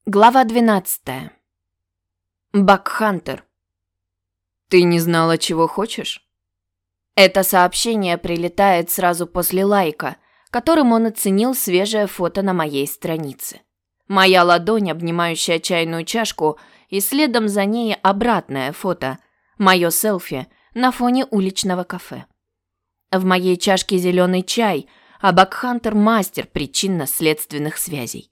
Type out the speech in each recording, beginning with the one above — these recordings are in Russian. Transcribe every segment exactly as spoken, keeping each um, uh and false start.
Глава двенадцатая. Бакхантер. Ты не знала, чего хочешь? Это сообщение прилетает сразу после лайка, которым он оценил свежее фото на моей странице. Моя ладонь, обнимающая чайную чашку, и следом за ней обратное фото, мое селфи на фоне уличного кафе. В моей чашке зеленый чай, а Бакхантер – мастер причинно-следственных связей.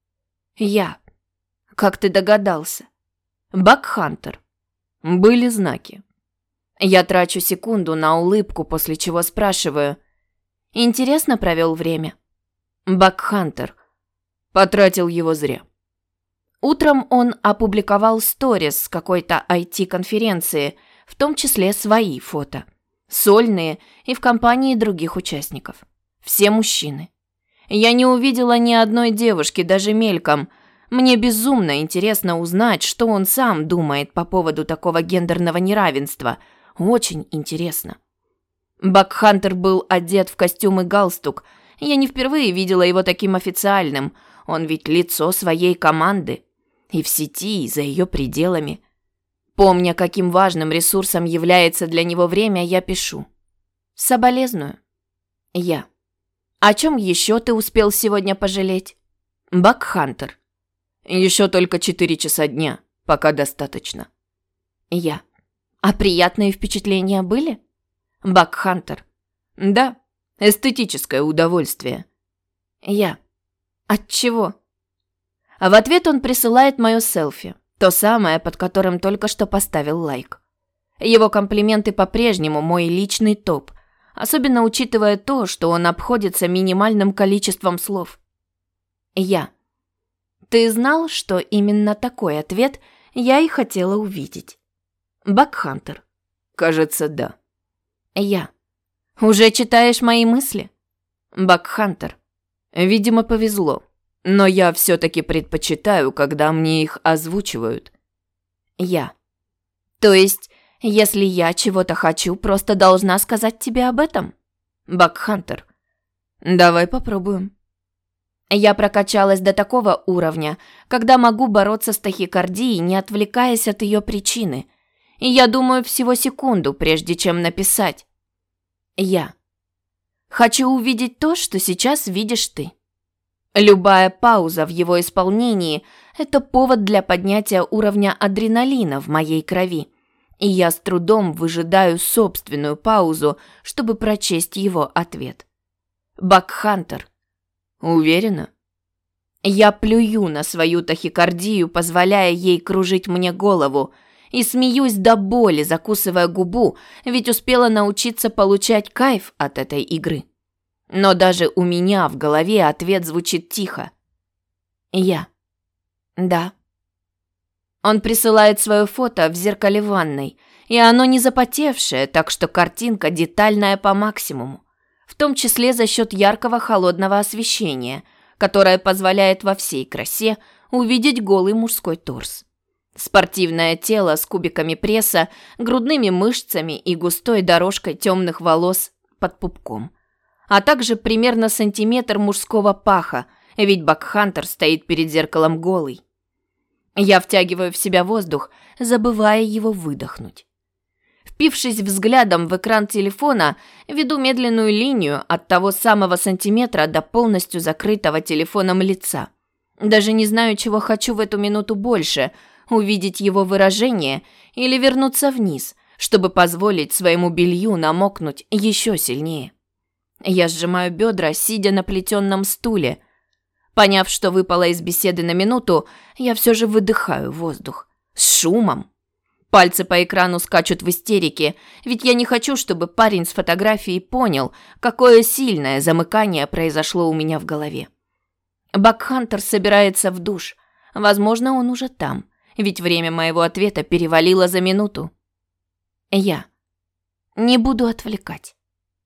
Я. Как ты догадался? Бакхантер. Были знаки. Я трачу секунду на улыбку, после чего спрашиваю. Интересно провел время? Бакхантер. Потратил его зря. Утром он опубликовал сторис с какой-то ай ти-конференции, в том числе свои фото. Сольные и в компании других участников. Все мужчины. Я не увидела ни одной девушки, даже мельком. Мне безумно интересно узнать, что он сам думает по поводу такого гендерного неравенства. Очень интересно. Бакхантер был одет в костюм и галстук. Я не впервые видела его таким официальным. Он ведь лицо своей команды. И в сети, и за ее пределами. Помня, каким важным ресурсом является для него время, я пишу. Соболезную. Я. О чем еще ты успел сегодня пожалеть? Бакхантер. Еще только четыре часа дня, пока достаточно. Я. А приятные впечатления были? Бакхантер. Да, эстетическое удовольствие. Я. От чего? А в ответ он присылает мое селфи, то самое, под которым только что поставил лайк. Его комплименты по-прежнему мой личный топ, особенно учитывая то, что он обходится минимальным количеством слов. Я. Ты знал, что именно такой ответ я и хотела увидеть? Бакхантер. Кажется, да. Я. Уже читаешь мои мысли? Бакхантер. Видимо, повезло. Но я все-таки предпочитаю, когда мне их озвучивают. Я. То есть, если я чего-то хочу, просто должна сказать тебе об этом? Бакхантер. Давай попробуем. Я прокачалась до такого уровня, когда могу бороться с тахикардией, не отвлекаясь от ее причины. И я думаю всего секунду, прежде чем написать. Я. Хочу увидеть то, что сейчас видишь ты. Любая пауза в его исполнении – это повод для поднятия уровня адреналина в моей крови. И я с трудом выжидаю собственную паузу, чтобы прочесть его ответ. Бакхантер. Уверена? Я плюю на свою тахикардию, позволяя ей кружить мне голову, и смеюсь до боли, закусывая губу, ведь успела научиться получать кайф от этой игры. Но даже у меня в голове ответ звучит тихо. Я. Да. Он присылает свое фото в зеркале ванной, и оно не запотевшее, так что картинка детальная по максимуму. В том числе за счет яркого холодного освещения, которое позволяет во всей красе увидеть голый мужской торс. Спортивное тело с кубиками пресса, грудными мышцами и густой дорожкой темных волос под пупком. А также примерно сантиметр мужского паха, ведь Бакхантер стоит перед зеркалом голый. Я втягиваю в себя воздух, забывая его выдохнуть. Впившись взглядом в экран телефона, веду медленную линию от того самого сантиметра до полностью закрытого телефоном лица. Даже не знаю, чего хочу в эту минуту больше – увидеть его выражение или вернуться вниз, чтобы позволить своему белью намокнуть еще сильнее. Я сжимаю бедра, сидя на плетенном стуле. Поняв, что выпала из беседы на минуту, я все же выдыхаю воздух. С шумом. Пальцы по экрану скачут в истерике, ведь я не хочу, чтобы парень с фотографией понял, какое сильное замыкание произошло у меня в голове. Бакхантер собирается в душ. Возможно, он уже там, ведь время моего ответа перевалило за минуту. Я. Не буду отвлекать.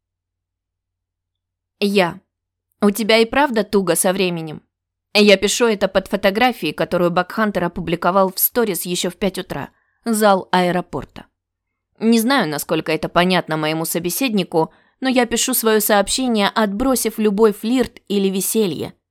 Я. У тебя и правда туго со временем? Я пишу это под фотографией, которую Бакхантер опубликовал в сторис еще в пять утра. Зал аэропорта. Не знаю, насколько это понятно моему собеседнику, но я пишу свое сообщение, отбросив любой флирт или веселье.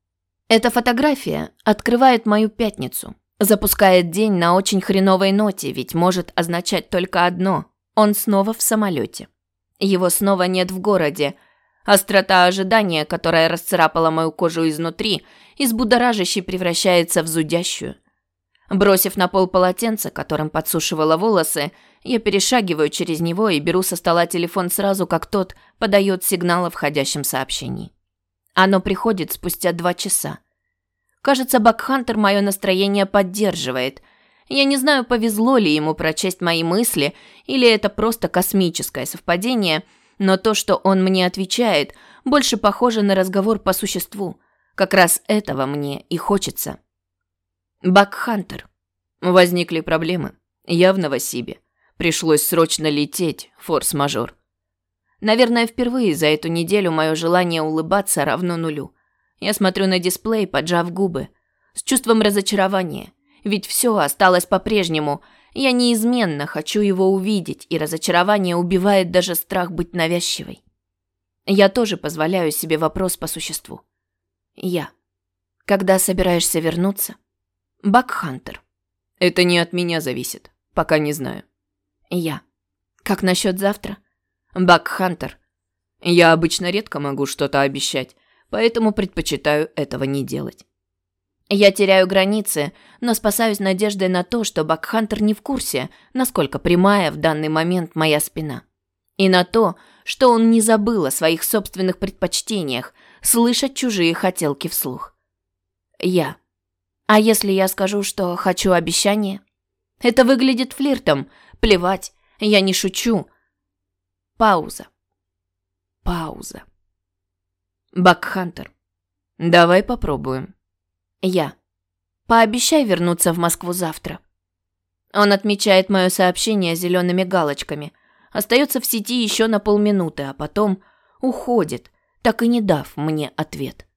Эта фотография открывает мою пятницу, запускает день на очень хреновой ноте, ведь может означать только одно – он снова в самолете. Его снова нет в городе. Острота ожидания, которая расцарапала мою кожу изнутри, из будоражащей превращается в зудящую. Бросив на пол полотенце, которым подсушивала волосы, я перешагиваю через него и беру со стола телефон сразу, как тот подает сигнал о входящем сообщении. Оно приходит спустя два часа. Кажется, Бакхантер мое настроение поддерживает. Я не знаю, повезло ли ему прочесть мои мысли, или это просто космическое совпадение, но то, что он мне отвечает, больше похоже на разговор по существу. Как раз этого мне и хочется. Бакхантер. Возникли проблемы. Явно в Сибе. Пришлось срочно лететь, форс-мажор. Наверное, впервые за эту неделю мое желание улыбаться равно нулю. Я смотрю на дисплей, поджав губы, с чувством разочарования. Ведь все осталось по-прежнему. Я неизменно хочу его увидеть, и разочарование убивает даже страх быть навязчивой. Я тоже позволяю себе вопрос по существу. Я. Когда собираешься вернуться? Бакхантер. Это не от меня зависит. Пока не знаю. Я. Как насчет завтра? Бакхантер. Я обычно редко могу что-то обещать, поэтому предпочитаю этого не делать. Я теряю границы, но спасаюсь надеждой на то, что Бакхантер не в курсе, насколько прямая в данный момент моя спина. И на то, что он не забыл о своих собственных предпочтениях, слышать чужие хотелки вслух. Я. А если я скажу, что хочу обещание? Это выглядит флиртом. Плевать, я не шучу. Пауза. Пауза. Бакхантер. Давай попробуем. Я. Пообещай вернуться в Москву завтра. Он отмечает мое сообщение зелеными галочками. Остается в сети еще на полминуты, а потом уходит, так и не дав мне ответ.